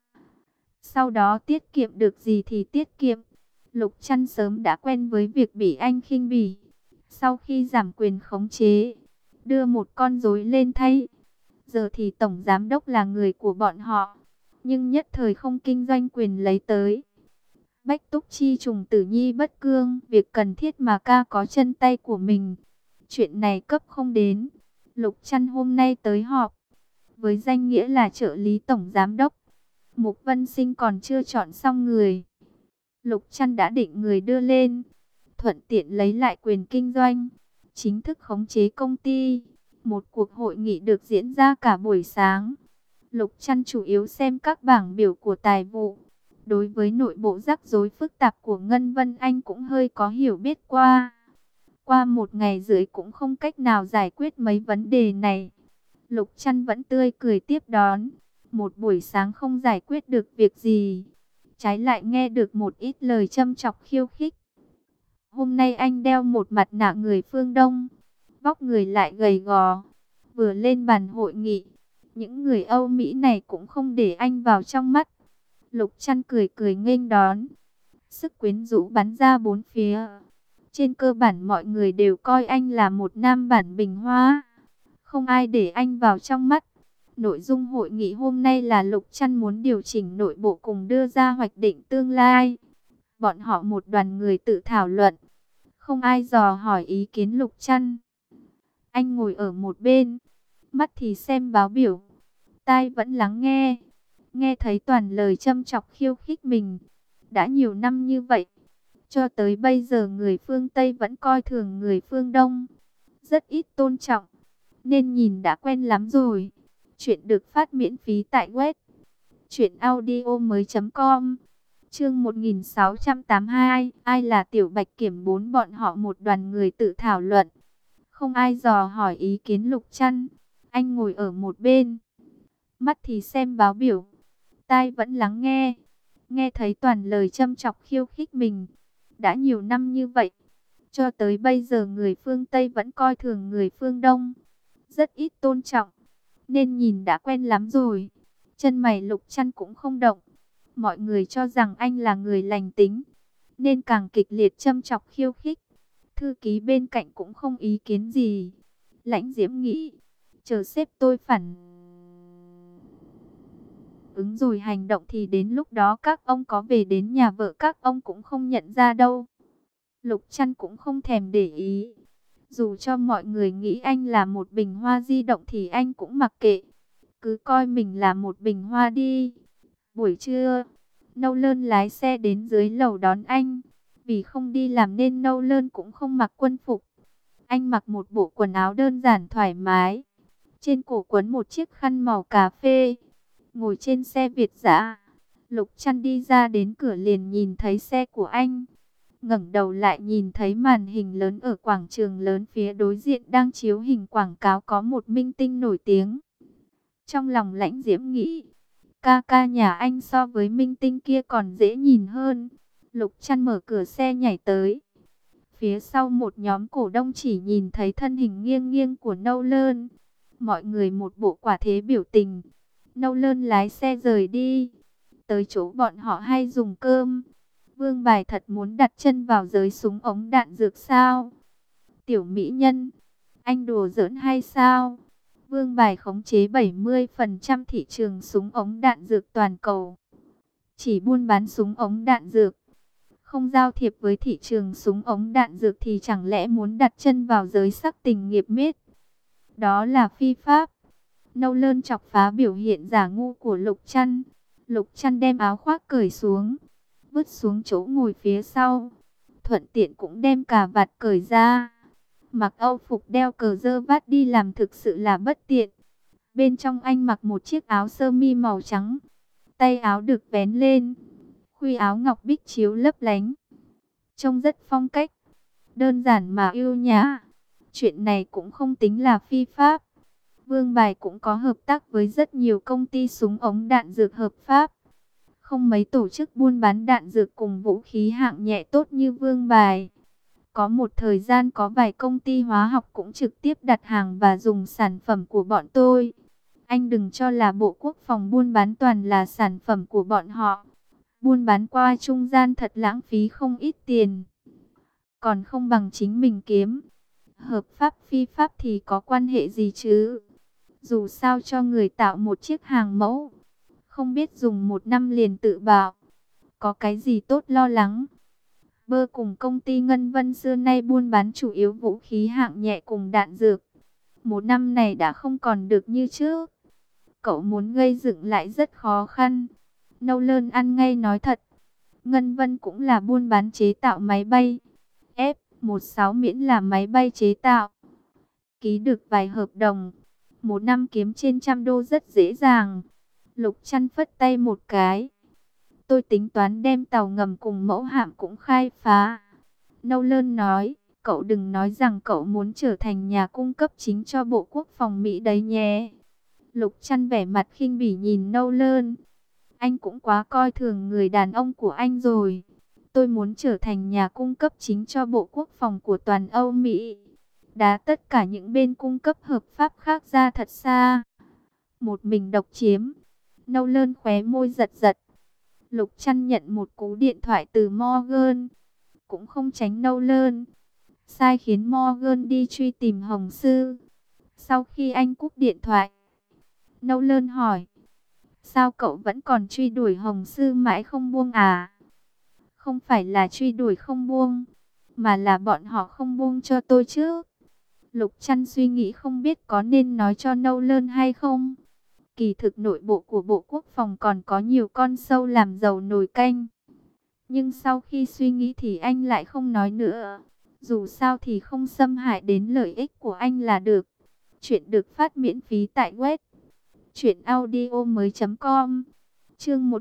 Sau đó tiết kiệm được gì thì tiết kiệm. Lục Trăn sớm đã quen với việc bị anh khinh bỉ. Sau khi giảm quyền khống chế, đưa một con rối lên thay, giờ thì tổng giám đốc là người của bọn họ, nhưng nhất thời không kinh doanh quyền lấy tới. Bách Túc Chi trùng tử nhi bất cương, việc cần thiết mà ca có chân tay của mình. Chuyện này cấp không đến. Lục Trăn hôm nay tới họp, với danh nghĩa là trợ lý tổng giám đốc. Mục Vân Sinh còn chưa chọn xong người, Lục Trăn đã định người đưa lên, thuận tiện lấy lại quyền kinh doanh, chính thức khống chế công ty. Một cuộc hội nghị được diễn ra cả buổi sáng. Lục Trăn chủ yếu xem các bảng biểu của tài vụ. Đối với nội bộ rắc rối phức tạp của Ngân Vân anh cũng hơi có hiểu biết qua. Qua một ngày rưỡi cũng không cách nào giải quyết mấy vấn đề này. Lục Trăn vẫn tươi cười tiếp đón. Một buổi sáng không giải quyết được việc gì, trái lại nghe được một ít lời châm chọc khiêu khích. Hôm nay anh đeo một mặt nạ người phương Đông, vóc người lại gầy gò. Vừa lên bàn hội nghị, những người Âu Mỹ này cũng không để anh vào trong mắt. Lục Trăn cười cười nghênh đón, sức quyến rũ bắn ra bốn phía. Trên cơ bản mọi người đều coi anh là một nam bản bình hoa, Không ai để anh vào trong mắt. Nội dung hội nghị hôm nay là Lục Trăn muốn điều chỉnh nội bộ cùng đưa ra hoạch định tương lai. Bọn họ một đoàn người tự thảo luận. Không ai dò hỏi ý kiến Lục Trăn. Anh ngồi ở một bên, mắt thì xem báo biểu, tai vẫn lắng nghe. Nghe thấy toàn lời châm chọc khiêu khích mình. Đã nhiều năm như vậy, cho tới bây giờ người phương Tây vẫn coi thường người phương Đông. Rất ít tôn trọng, nên nhìn đã quen lắm rồi. Chuyện được phát miễn phí tại web truyệnaudiomoi.com. Chương 1682, ai là Tiểu Bạch Kiểm? Bốn bọn họ một đoàn người tự thảo luận. Không ai dò hỏi ý kiến Lục Trăn. Anh ngồi ở một bên, mắt thì xem báo biểu, tai vẫn lắng nghe. Nghe thấy toàn lời châm chọc khiêu khích mình. Đã nhiều năm như vậy, cho tới bây giờ người phương Tây vẫn coi thường người phương Đông. Rất ít tôn trọng, nên nhìn đã quen lắm rồi. Chân mày Lục Trăn cũng không động. Mọi người cho rằng anh là người lành tính, nên càng kịch liệt châm chọc khiêu khích. Thư ký bên cạnh cũng không ý kiến gì. Lãnh Diễm nghĩ, chờ sếp tôi phản ứng rồi hành động thì đến lúc đó các ông có về đến nhà vợ các ông cũng không nhận ra đâu. Lục Trăn cũng không thèm để ý. Dù cho mọi người nghĩ anh là một bình hoa di động thì anh cũng mặc kệ. Cứ coi mình là một bình hoa đi. Buổi trưa, Nâu Lơn lái xe đến dưới lầu đón anh. Vì không đi làm nên Nâu Lơn cũng không mặc quân phục. Anh mặc một bộ quần áo đơn giản thoải mái. Trên cổ quấn một chiếc khăn màu cà phê. Ngồi trên xe Việt dã. Lục Trăn đi ra đến cửa liền nhìn thấy xe của anh. Ngẩng đầu lại nhìn thấy màn hình lớn ở quảng trường lớn phía đối diện đang chiếu hình quảng cáo có một minh tinh nổi tiếng. Trong lòng Lãnh Diễm nghĩ, ca ca nhà anh so với minh tinh kia còn dễ nhìn hơn. Lục Trăn mở cửa xe nhảy tới. Phía sau một nhóm cổ đông chỉ nhìn thấy thân hình nghiêng nghiêng của Nâu Lơn. Mọi người một bộ quả thế biểu tình. Nâu Lơn lái xe rời đi. Tới chỗ bọn họ hay dùng cơm. Vương Bài thật muốn đặt chân vào giới súng ống đạn dược sao? Tiểu mỹ nhân, anh đùa giỡn hay sao? Vương Bài khống chế 70% thị trường súng ống đạn dược toàn cầu. Chỉ buôn bán súng ống đạn dược, không giao thiệp với thị trường súng ống đạn dược thì chẳng lẽ muốn đặt chân vào giới sắc tình nghiệp miết? Đó là phi pháp. Nâu Lơn chọc phá biểu hiện giả ngu của Lục Trăn. Lục Trăn đem áo khoác cởi xuống, vứt xuống chỗ ngồi phía sau. Thuận tiện cũng đem cà vạt cởi ra. Mặc âu phục đeo cờ dơ vát đi làm thực sự là bất tiện. Bên trong anh mặc một chiếc áo sơ mi màu trắng. Tay áo được vén lên. Khuy áo ngọc bích chiếu lấp lánh. Trông rất phong cách. Đơn giản mà yêu nhã. Chuyện này cũng không tính là phi pháp. Vương Bài cũng có hợp tác với rất nhiều công ty súng ống đạn dược hợp pháp. Không mấy tổ chức buôn bán đạn dược cùng vũ khí hạng nhẹ tốt như Vương Bài. Có một thời gian có vài công ty hóa học cũng trực tiếp đặt hàng và dùng sản phẩm của bọn tôi. Anh đừng cho là Bộ Quốc phòng buôn bán toàn là sản phẩm của bọn họ. Buôn bán qua trung gian thật lãng phí không ít tiền. Còn không bằng chính mình kiếm. Hợp pháp phi pháp thì có quan hệ gì chứ? Dù sao cho người tạo một chiếc hàng mẫu, không biết dùng 1 năm liền tự bạo. Có cái gì tốt lo lắng? Bơ cùng công ty Ngân Vân xưa nay buôn bán chủ yếu vũ khí hạng nhẹ cùng đạn dược. 1 năm này đã không còn được như trước. Cậu muốn gây dựng lại rất khó khăn. Nâu Lơn ăn ngay nói thật. Ngân Vân cũng là buôn bán chế tạo máy bay. F-16 miễn là máy bay chế tạo. Ký được vài hợp đồng. 1 năm kiếm trên $100 rất dễ dàng. Lục Trăn phất tay một cái. Tôi tính toán đem tàu ngầm cùng mẫu hạm cũng khai phá. Nâu Lơn nói, cậu đừng nói rằng cậu muốn trở thành nhà cung cấp chính cho Bộ Quốc phòng Mỹ đấy nhé. Lục Trăn vẻ mặt khinh bỉ nhìn Nâu Lơn. Anh cũng quá coi thường người đàn ông của anh rồi. Tôi muốn trở thành nhà cung cấp chính cho Bộ Quốc phòng của toàn Âu Mỹ. Đá tất cả những bên cung cấp hợp pháp khác ra thật xa. Một mình độc chiếm. Nâu Lơn khóe môi giật giật. Lục Trăn nhận một cú điện thoại từ Morgan. Cũng không tránh Nâu Lơn. Sai khiến Morgan đi truy tìm Hồng Sư. Sau khi anh cúp điện thoại, Nolan hỏi, sao cậu vẫn còn truy đuổi Hồng Sư mãi không buông à? Không phải là truy đuổi không buông, mà là bọn họ không buông cho tôi chứ. Lục Trăn suy nghĩ không biết có nên nói cho Nolan hay không. Kỳ thực nội bộ của Bộ Quốc phòng còn có nhiều con sâu làm dầu nồi canh. Nhưng sau khi suy nghĩ thì anh lại không nói nữa. Dù sao thì không xâm hại đến lợi ích của anh là được. Chuyện được phát miễn phí tại web truyệnaudiomoi.com. Chương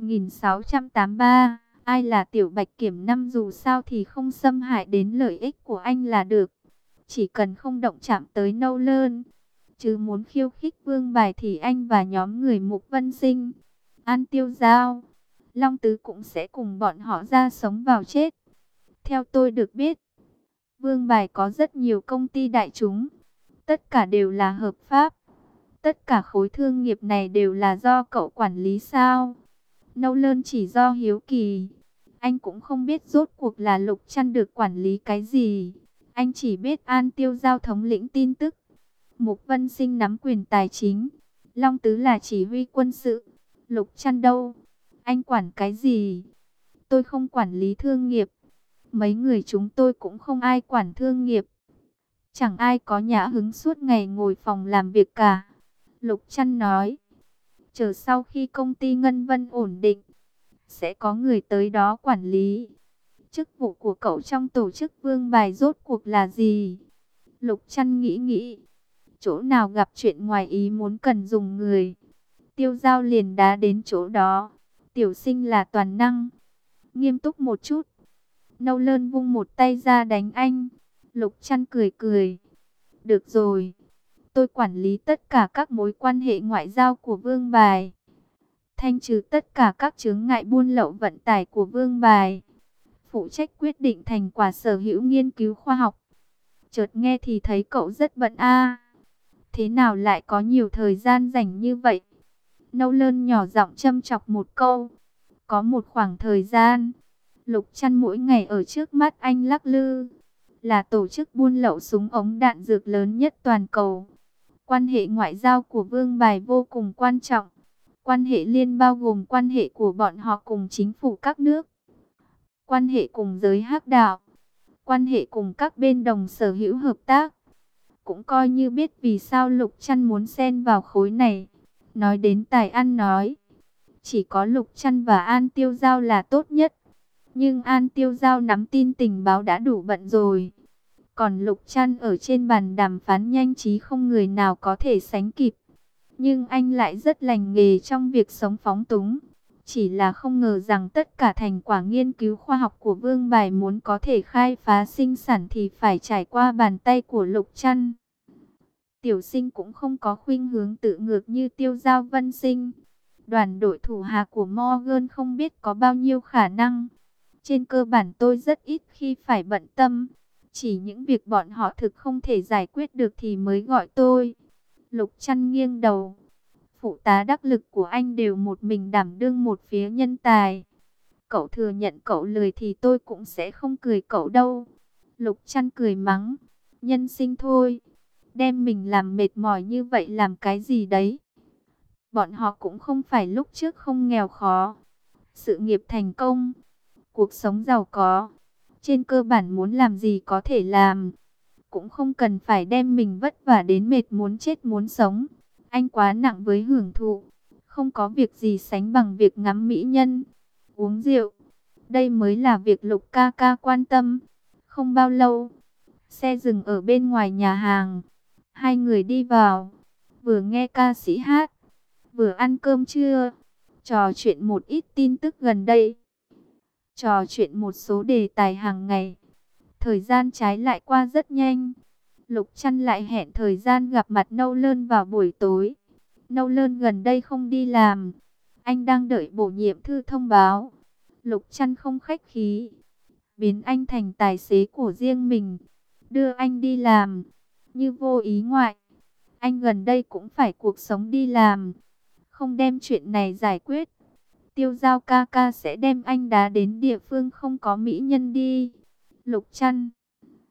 1683. Ai là Tiểu Bạch Kiểm năm, dù sao thì không xâm hại đến lợi ích của anh là được. Chỉ cần không động chạm tới Nolan. Chứ muốn khiêu khích Vương Bài thì anh và nhóm người Mục Vân Sinh, An Tiêu Giao, Long Tứ cũng sẽ cùng bọn họ ra sống vào chết. Theo tôi được biết, Vương Bài có rất nhiều công ty đại chúng, tất cả đều là hợp pháp. Tất cả khối thương nghiệp này đều là do cậu quản lý sao? Nolan chỉ do hiếu kỳ. Anh cũng không biết rốt cuộc là Lục Trăn được quản lý cái gì. Anh chỉ biết An Tiêu Giao thống lĩnh tin tức, Mục Vân Sinh nắm quyền tài chính, Long Tứ là chỉ huy quân sự. Lục Trăn đâu? Anh quản cái gì? Tôi không quản lý thương nghiệp. Mấy người chúng tôi cũng không ai quản thương nghiệp. Chẳng ai có nhã hứng suốt ngày ngồi phòng làm việc cả. Lục Trăn nói, chờ sau khi công ty Ngân Vân ổn định, sẽ có người tới đó quản lý. Chức vụ của cậu trong tổ chức Vương Bài rốt cuộc là gì? Lục Trăn nghĩ nghĩ. Chỗ nào gặp chuyện ngoài ý muốn cần dùng người, Tiêu Giao liền đá đến chỗ đó. Tiểu Sinh là toàn năng. Nghiêm túc một chút. Nolan vung một tay ra đánh anh. Lục Trăn cười cười. Được rồi. Tôi quản lý tất cả các mối quan hệ ngoại giao của Vương Bài. Thanh trừ tất cả các chướng ngại buôn lậu vận tải của Vương Bài. Phụ trách quyết định thành quả sở hữu nghiên cứu khoa học. Chợt nghe thì thấy cậu rất bận a. Thế nào lại có nhiều thời gian rảnh như vậy? Nolan nhỏ giọng châm chọc một câu. Có một khoảng thời gian, Lục Trăn mỗi ngày ở trước mắt anh lắc lư. Là tổ chức buôn lậu súng ống đạn dược lớn nhất toàn cầu. Quan hệ ngoại giao của Vương Bài vô cùng quan trọng. Quan hệ liên bao gồm quan hệ của bọn họ cùng chính phủ các nước, quan hệ cùng giới hắc đạo, quan hệ cùng các bên đồng sở hữu hợp tác. Cũng coi như biết vì sao Lục Trăn muốn xen vào khối này. Nói đến tài ăn nói, chỉ có Lục Trăn và An Tiêu Giao là tốt nhất. Nhưng An Tiêu Giao nắm tin tình báo đã đủ bận rồi. Còn Lục Trăn ở trên bàn đàm phán nhanh trí không người nào có thể sánh kịp. Nhưng anh lại rất lành nghề trong việc sống phóng túng. Chỉ là không ngờ rằng tất cả thành quả nghiên cứu khoa học của Vương Bài muốn có thể khai phá sinh sản thì phải trải qua bàn tay của Lục Trăn. Tiểu Sinh cũng không có khuynh hướng tự ngược như Tiêu Giao Vân Sinh. Đoàn đội thủ hạ của Morgan không biết có bao nhiêu khả năng. Trên cơ bản tôi rất ít khi phải bận tâm. Chỉ những việc bọn họ thực không thể giải quyết được thì mới gọi tôi. Lục Trăn nghiêng đầu. Phụ tá đắc lực của anh đều một mình đảm đương một phía nhân tài. Cậu thừa nhận cậu lười thì tôi cũng sẽ không cười cậu đâu. Lục Trăn cười mắng. Nhân sinh thôi. Đem mình làm mệt mỏi như vậy làm cái gì đấy. Bọn họ cũng không phải lúc trước không nghèo khó. Sự nghiệp thành công, cuộc sống giàu có, trên cơ bản muốn làm gì có thể làm. Cũng không cần phải đem mình vất vả đến mệt muốn chết muốn sống. Anh quá nặng với hưởng thụ. Không có việc gì sánh bằng việc ngắm mỹ nhân, uống rượu. Đây mới là việc Lục ca ca quan tâm. Không bao lâu, xe dừng ở bên ngoài nhà hàng. Hai người đi vào, vừa nghe ca sĩ hát, vừa ăn cơm trưa, trò chuyện một ít tin tức gần đây, trò chuyện một số đề tài hàng ngày. Thời gian trái lại qua rất nhanh. Lục Trăn lại hẹn thời gian gặp mặt Nolan vào buổi tối. Nolan gần đây không đi làm, anh đang đợi bổ nhiệm thư thông báo. Lục Trăn không khách khí, biến anh thành tài xế của riêng mình, đưa anh đi làm. Như vô ý ngoại, anh gần đây cũng phải cuộc sống đi làm. Không đem chuyện này giải quyết, Tiêu Giao ca ca sẽ đem anh đá đến địa phương không có mỹ nhân đi. Lục Trăn